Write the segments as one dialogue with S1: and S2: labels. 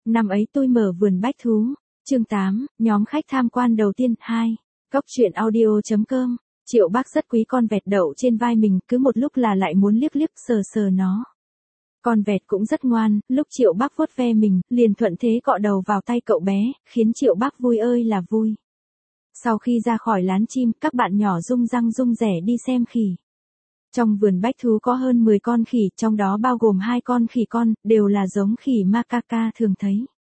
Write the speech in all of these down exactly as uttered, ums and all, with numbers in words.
S1: Năm ấy tôi mở vườn bách thú. Chương tám, nhóm khách tham quan đầu tiên. Hai. Cốc truyện audio.com. Triệu Bác rất quý con vẹt đậu trên vai mình, cứ một lúc là lại muốn liếc liếc sờ sờ nó. Con vẹt cũng rất ngoan, lúc Triệu Bác vuốt ve mình, liền thuận thế cọ đầu vào tay cậu bé, khiến Triệu Bác vui ơi là vui. Sau khi ra khỏi lán chim, các bạn nhỏ rung răng rung rẻ đi xem khỉ. Trong vườn bách thú có hơn mười con khỉ, trong đó bao gồm hai con khỉ con, đều là giống khỉ macaca thường thấy.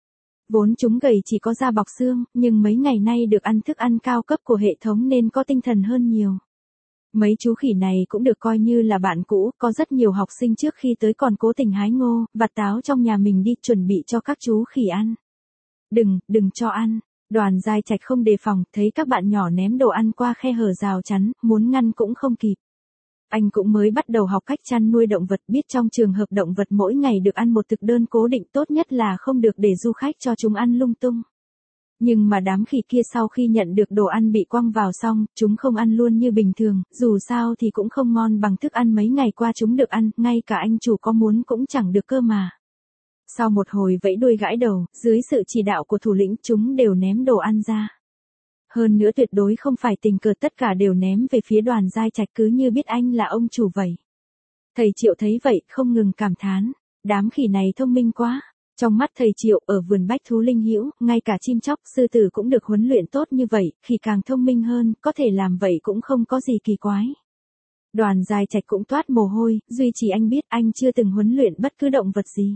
S1: Vốn chúng gầy chỉ có da bọc xương, nhưng mấy ngày nay được ăn thức ăn cao cấp của hệ thống nên có tinh thần hơn nhiều. Mấy chú khỉ này cũng được coi như là bạn cũ, có rất nhiều học sinh trước khi tới còn cố tình hái ngô, vặt táo trong nhà mình đi chuẩn bị cho các chú khỉ ăn. Đừng, đừng cho ăn. Đoàn Giai Trạch không đề phòng, thấy các bạn nhỏ ném đồ ăn qua khe hở rào chắn, muốn ngăn cũng không kịp. Anh cũng mới bắt đầu học cách chăn nuôi động vật, biết trong trường hợp động vật mỗi ngày được ăn một thực đơn cố định, tốt nhất là không được để du khách cho chúng ăn lung tung. Nhưng mà đám khỉ kia sau khi nhận được đồ ăn bị quăng vào xong, chúng không ăn luôn như bình thường, dù sao thì cũng không ngon bằng thức ăn mấy ngày qua chúng được ăn, ngay cả anh chủ có muốn cũng chẳng được cơ mà. Sau một hồi vẫy đuôi gãi đầu, dưới sự chỉ đạo của thủ lĩnh, chúng đều ném đồ ăn ra. Hơn nữa tuyệt đối không phải tình cờ, tất cả đều ném về phía Đoàn Giai Trạch, cứ như biết anh là ông chủ vậy. Thầy Triệu thấy vậy, không ngừng cảm thán, đám khỉ này thông minh quá. Trong mắt thầy Triệu, ở vườn bách thú linh hữu, ngay cả chim chóc, sư tử cũng được huấn luyện tốt như vậy, khỉ càng thông minh hơn, có thể làm vậy cũng không có gì kỳ quái. Đoàn Giai Trạch cũng toát mồ hôi, duy chỉ anh biết anh chưa từng huấn luyện bất cứ động vật gì.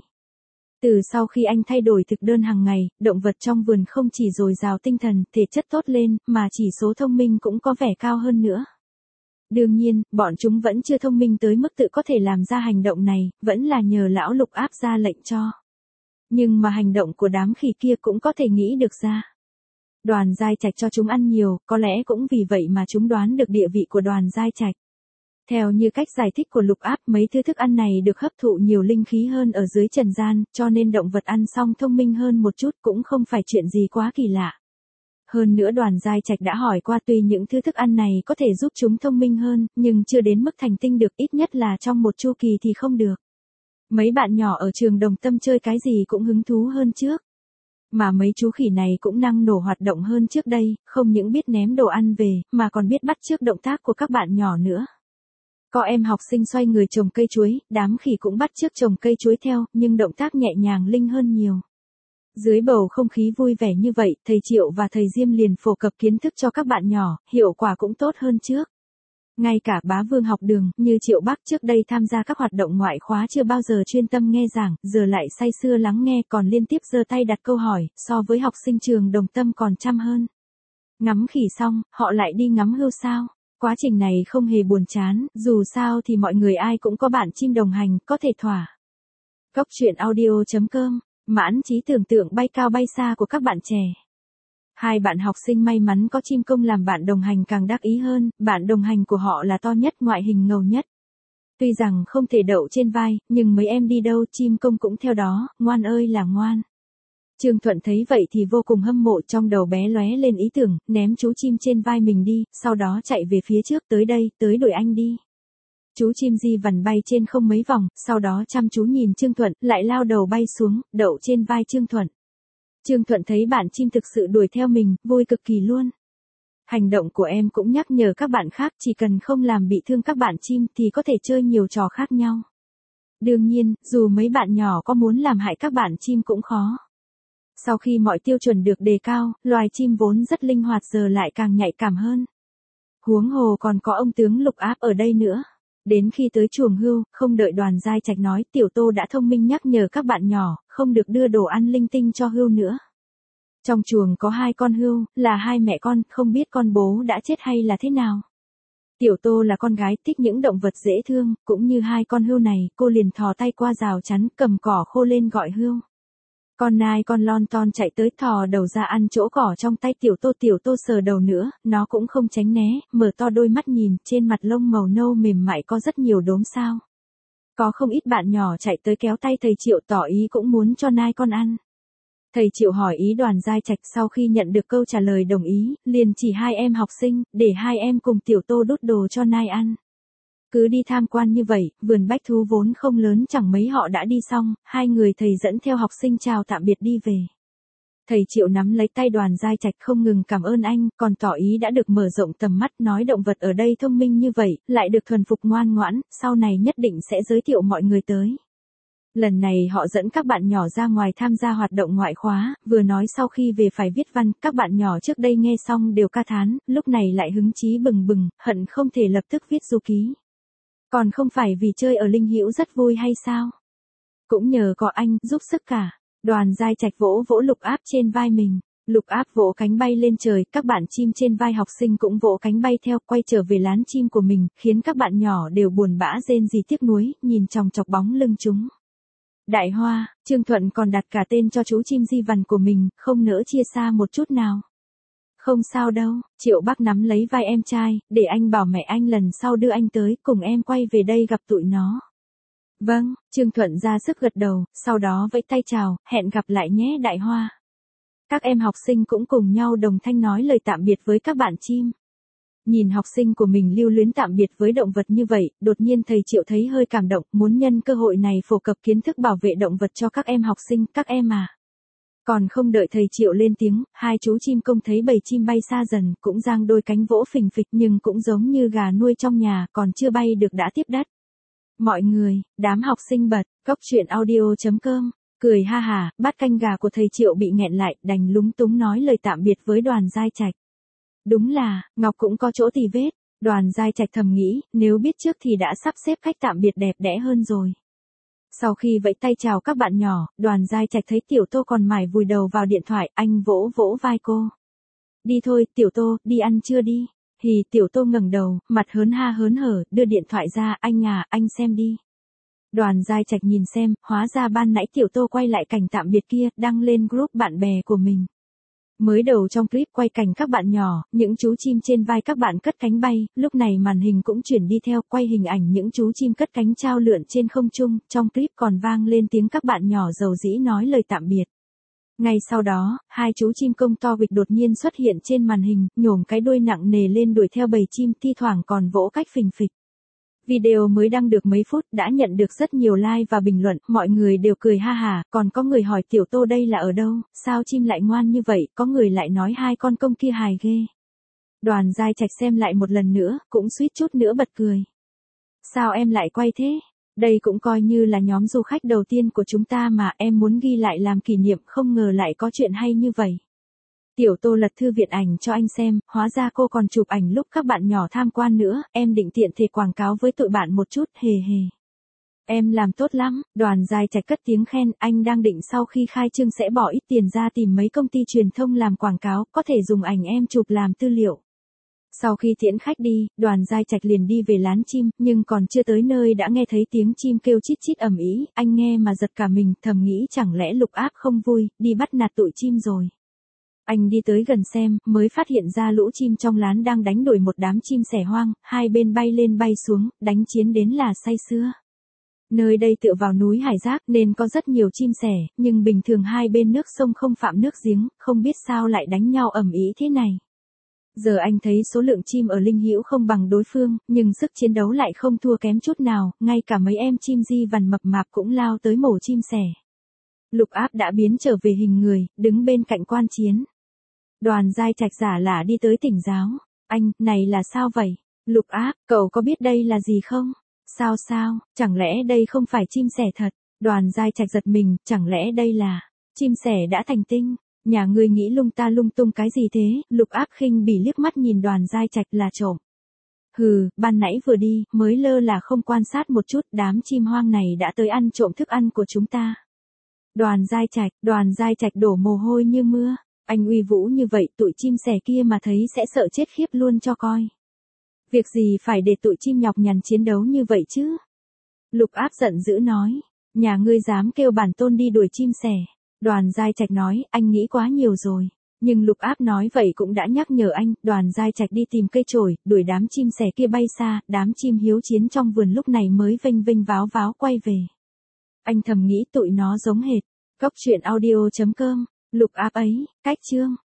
S1: Từ sau khi anh thay đổi thực đơn hàng ngày, động vật trong vườn không chỉ dồi dào tinh thần, thể chất tốt lên, mà chỉ số thông minh cũng có vẻ cao hơn nữa. Đương nhiên, bọn chúng vẫn chưa thông minh tới mức tự có thể làm ra hành động này, vẫn là nhờ lão Lục áp ra lệnh cho. Nhưng mà hành động của đám khỉ kia cũng có thể nghĩ được ra. Đoàn Giai Trạch cho chúng ăn nhiều, có lẽ cũng vì vậy mà chúng đoán được địa vị của Đoàn Giai Trạch. Theo như cách giải thích của Lục Áp, mấy thứ thức ăn này được hấp thụ nhiều linh khí hơn ở dưới trần gian, cho nên động vật ăn xong thông minh hơn một chút cũng không phải chuyện gì quá kỳ lạ. Hơn nữa Đoàn Giai Trạch đã hỏi qua, tuy những thứ thức ăn này có thể giúp chúng thông minh hơn, nhưng chưa đến mức thành tinh được, ít nhất là trong một chu kỳ thì không được. Mấy bạn nhỏ ở trường Đồng Tâm chơi cái gì cũng hứng thú hơn trước. Mà mấy chú khỉ này cũng năng nổ hoạt động hơn trước đây, không những biết ném đồ ăn về, mà còn biết bắt chước động tác của các bạn nhỏ nữa. Có em học sinh xoay người trồng cây chuối, đám khỉ cũng bắt chước trồng cây chuối theo, nhưng động tác nhẹ nhàng linh hơn nhiều. Dưới bầu không khí vui vẻ như vậy, thầy Triệu và thầy Diêm liền phổ cập kiến thức cho các bạn nhỏ, hiệu quả cũng tốt hơn trước. Ngay cả bá vương học đường, như Triệu Bác trước đây tham gia các hoạt động ngoại khóa chưa bao giờ chuyên tâm nghe giảng, giờ lại say sưa lắng nghe, còn liên tiếp giơ tay đặt câu hỏi, so với học sinh trường Đồng Tâm còn chăm hơn. Ngắm khỉ xong, họ lại đi ngắm hươu sao. Quá trình này không hề buồn chán, dù sao thì mọi người ai cũng có bạn chim đồng hành, có thể thỏa. Cốc truyện audio.com, mãn trí tưởng tượng bay cao bay xa của các bạn trẻ. Hai bạn học sinh may mắn có chim công làm bạn đồng hành càng đắc ý hơn, bạn đồng hành của họ là to nhất, ngoại hình ngầu nhất. Tuy rằng không thể đậu trên vai, nhưng mấy em đi đâu chim công cũng theo đó, ngoan ơi là ngoan. Trương Thuận thấy vậy thì vô cùng hâm mộ, trong đầu bé lóe lên ý tưởng, ném chú chim trên vai mình đi, sau đó chạy về phía trước, tới đây, tới đuổi anh đi. Chú chim di vằn bay trên không mấy vòng, sau đó chăm chú nhìn Trương Thuận, lại lao đầu bay xuống, đậu trên vai Trương Thuận. Trương Thuận thấy bạn chim thực sự đuổi theo mình, vui cực kỳ luôn. Hành động của em cũng nhắc nhở các bạn khác, chỉ cần không làm bị thương các bạn chim thì có thể chơi nhiều trò khác nhau. Đương nhiên, dù mấy bạn nhỏ có muốn làm hại các bạn chim cũng khó. Sau khi mọi tiêu chuẩn được đề cao, loài chim vốn rất linh hoạt giờ lại càng nhạy cảm hơn. Huống hồ còn có ông tướng Lục Áp ở đây nữa. Đến khi tới chuồng hươu, không đợi Đoàn Giai Trạch nói, Tiểu Tô đã thông minh nhắc nhở các bạn nhỏ, không được đưa đồ ăn linh tinh cho hươu nữa. Trong chuồng có hai con hươu, là hai mẹ con, không biết con bố đã chết hay là thế nào. Tiểu Tô là con gái thích những động vật dễ thương, cũng như hai con hươu này, cô liền thò tay qua rào chắn, cầm cỏ khô lên gọi hươu. Con nai con lon ton chạy tới thò đầu ra ăn chỗ cỏ trong tay Tiểu Tô. Tiểu Tô sờ đầu nữa, nó cũng không tránh né, mở to đôi mắt nhìn, trên mặt lông màu nâu mềm mại có rất nhiều đốm sao. Có không ít bạn nhỏ chạy tới kéo tay thầy Triệu tỏ ý cũng muốn cho nai con ăn. Thầy Triệu hỏi ý Đoàn Giai Trạch, sau khi nhận được câu trả lời đồng ý, liền chỉ hai em học sinh, để hai em cùng Tiểu Tô đút đồ cho nai ăn. Cứ đi tham quan như vậy, vườn bách thú vốn không lớn chẳng mấy họ đã đi xong, hai người thầy dẫn theo học sinh chào tạm biệt đi về. Thầy Triệu nắm lấy tay Đoàn Giai Trạch không ngừng cảm ơn anh, còn tỏ ý đã được mở rộng tầm mắt, nói động vật ở đây thông minh như vậy, lại được thuần phục ngoan ngoãn, sau này nhất định sẽ giới thiệu mọi người tới. Lần này họ dẫn các bạn nhỏ ra ngoài tham gia hoạt động ngoại khóa, vừa nói sau khi về phải viết văn, các bạn nhỏ trước đây nghe xong đều ca thán, lúc này lại hứng chí bừng bừng, hận không thể lập tức viết du ký. Còn không phải vì chơi ở Linh Hữu rất vui hay sao? Cũng nhờ có anh, giúp sức cả. Đoàn Giai Trạch vỗ vỗ Lục Áp trên vai mình. Lục Áp vỗ cánh bay lên trời, các bạn chim trên vai học sinh cũng vỗ cánh bay theo, quay trở về lán chim của mình, khiến các bạn nhỏ đều buồn bã rên rỉ tiếc nuối, nhìn chòng chọc bóng lưng chúng. Đại Hoa, Trương Thuận còn đặt cả tên cho chú chim Di Vằn của mình, không nỡ chia xa một chút nào. Không sao đâu, Triệu Bắc nắm lấy vai em trai, để anh bảo mẹ anh lần sau đưa anh tới, cùng em quay về đây gặp tụi nó. Vâng, Trương Thuận ra sức gật đầu, sau đó vẫy tay chào, hẹn gặp lại nhé Đại Hoa. Các em học sinh cũng cùng nhau đồng thanh nói lời tạm biệt với các bạn chim. Nhìn học sinh của mình lưu luyến tạm biệt với động vật như vậy, đột nhiên thầy Triệu thấy hơi cảm động, muốn nhân cơ hội này phổ cập kiến thức bảo vệ động vật cho các em học sinh, các em à. Còn không đợi thầy Triệu lên tiếng, hai chú chim công thấy bầy chim bay xa dần, cũng giang đôi cánh vỗ phình phịch nhưng cũng giống như gà nuôi trong nhà, còn chưa bay được đã tiếp đất. Mọi người, đám học sinh bật, góc truyện audio chấm com, cười ha hà, bát canh gà của thầy Triệu bị nghẹn lại, đành lúng túng nói lời tạm biệt với Đoàn Giai Trạch. Đúng là, Ngọc cũng có chỗ tì vết, Đoàn Giai Trạch thầm nghĩ, nếu biết trước thì đã sắp xếp cách tạm biệt đẹp đẽ hơn rồi. Sau khi vẫy tay chào các bạn nhỏ, Đoàn Giai Trạch thấy Tiểu Tô còn mải vùi đầu vào điện thoại, anh vỗ vỗ vai cô. Đi thôi, Tiểu Tô, đi ăn trưa đi. Hì, Tiểu Tô ngẩng đầu, mặt hớn ha hớn hở, đưa điện thoại ra, anh à, anh xem đi. Đoàn Giai Trạch nhìn xem, hóa ra ban nãy Tiểu Tô quay lại cảnh tạm biệt kia, đăng lên group bạn bè của mình. Mới đầu trong clip quay cảnh các bạn nhỏ, những chú chim trên vai các bạn cất cánh bay, lúc này màn hình cũng chuyển đi theo, quay hình ảnh những chú chim cất cánh chao lượn trên không trung, trong clip còn vang lên tiếng các bạn nhỏ dầu dĩ nói lời tạm biệt. Ngay sau đó, hai chú chim công to bịch đột nhiên xuất hiện trên màn hình, nhổm cái đuôi nặng nề lên đuổi theo bầy chim, thi thoảng còn vỗ cách phình phịch. Video mới đăng được mấy phút đã nhận được rất nhiều like và bình luận, mọi người đều cười ha hà, còn có người hỏi Tiểu Tô đây là ở đâu, sao chim lại ngoan như vậy, có người lại nói hai con công kia hài ghê. Đoàn Giai Trạch xem lại một lần nữa, cũng suýt chút nữa bật cười. Sao em lại quay thế? Đây cũng coi như là nhóm du khách đầu tiên của chúng ta mà, em muốn ghi lại làm kỷ niệm, không ngờ lại có chuyện hay như vậy. Tiểu Tô lật thư viện ảnh cho anh xem, hóa ra cô còn chụp ảnh lúc các bạn nhỏ tham quan nữa, em định tiện thể quảng cáo với tụi bạn một chút, hề hề. Em làm tốt lắm, Đoàn Giai Trạch cất tiếng khen, anh đang định sau khi khai trương sẽ bỏ ít tiền ra tìm mấy công ty truyền thông làm quảng cáo, có thể dùng ảnh em chụp làm tư liệu. Sau khi tiễn khách đi, Đoàn Giai Trạch liền đi về lán chim, nhưng còn chưa tới nơi đã nghe thấy tiếng chim kêu chít chít ầm ĩ, anh nghe mà giật cả mình, thầm nghĩ chẳng lẽ Lục Áp không vui, đi bắt nạt tụi chim rồi. Anh đi tới gần xem, mới phát hiện ra lũ chim trong lán đang đánh đuổi một đám chim sẻ hoang, hai bên bay lên bay xuống, đánh chiến đến là say sưa. Nơi đây tựa vào núi Hải Giác nên có rất nhiều chim sẻ, nhưng bình thường hai bên nước sông không phạm nước giếng, không biết sao lại đánh nhau ầm ĩ thế này. Giờ anh thấy số lượng chim ở Linh Hữu không bằng đối phương, nhưng sức chiến đấu lại không thua kém chút nào, ngay cả mấy em chim Di Vằn mập mạp cũng lao tới mổ chim sẻ. Lục Áp đã biến trở về hình người, đứng bên cạnh quan chiến. Đoàn Giai Trạch giả lả đi tới tỉnh giáo. Anh, này là sao vậy? Lục Áp, cậu có biết đây là gì không? Sao sao, chẳng lẽ đây không phải chim sẻ thật? Đoàn Giai Trạch giật mình, chẳng lẽ đây là chim sẻ đã thành tinh? Nhà ngươi nghĩ lung ta lung tung cái gì thế? Lục Áp khinh bỉ liếc mắt nhìn Đoàn Giai Trạch là trộm. Hừ, ban nãy vừa đi, mới lơ là không quan sát một chút, đám chim hoang này đã tới ăn trộm thức ăn của chúng ta. Đoàn Giai Trạch, Đoàn Giai Trạch đổ mồ hôi như mưa. Anh uy vũ như vậy, tụi chim sẻ kia mà thấy sẽ sợ chết khiếp luôn cho coi. Việc gì phải để tụi chim nhọc nhằn chiến đấu như vậy chứ? Lục Áp giận dữ nói, nhà ngươi dám kêu bản tôn đi đuổi chim sẻ. Đoàn Giai Trạch nói, anh nghĩ quá nhiều rồi. Nhưng Lục Áp nói vậy cũng đã nhắc nhở anh, Đoàn Giai Trạch đi tìm cây chổi, đuổi đám chim sẻ kia bay xa, đám chim hiếu chiến trong vườn lúc này mới vênh vênh váo váo quay về. Anh thầm nghĩ tụi nó giống hệt. Góc truyện audio chấm com, Lục Áp ấy, cách chương.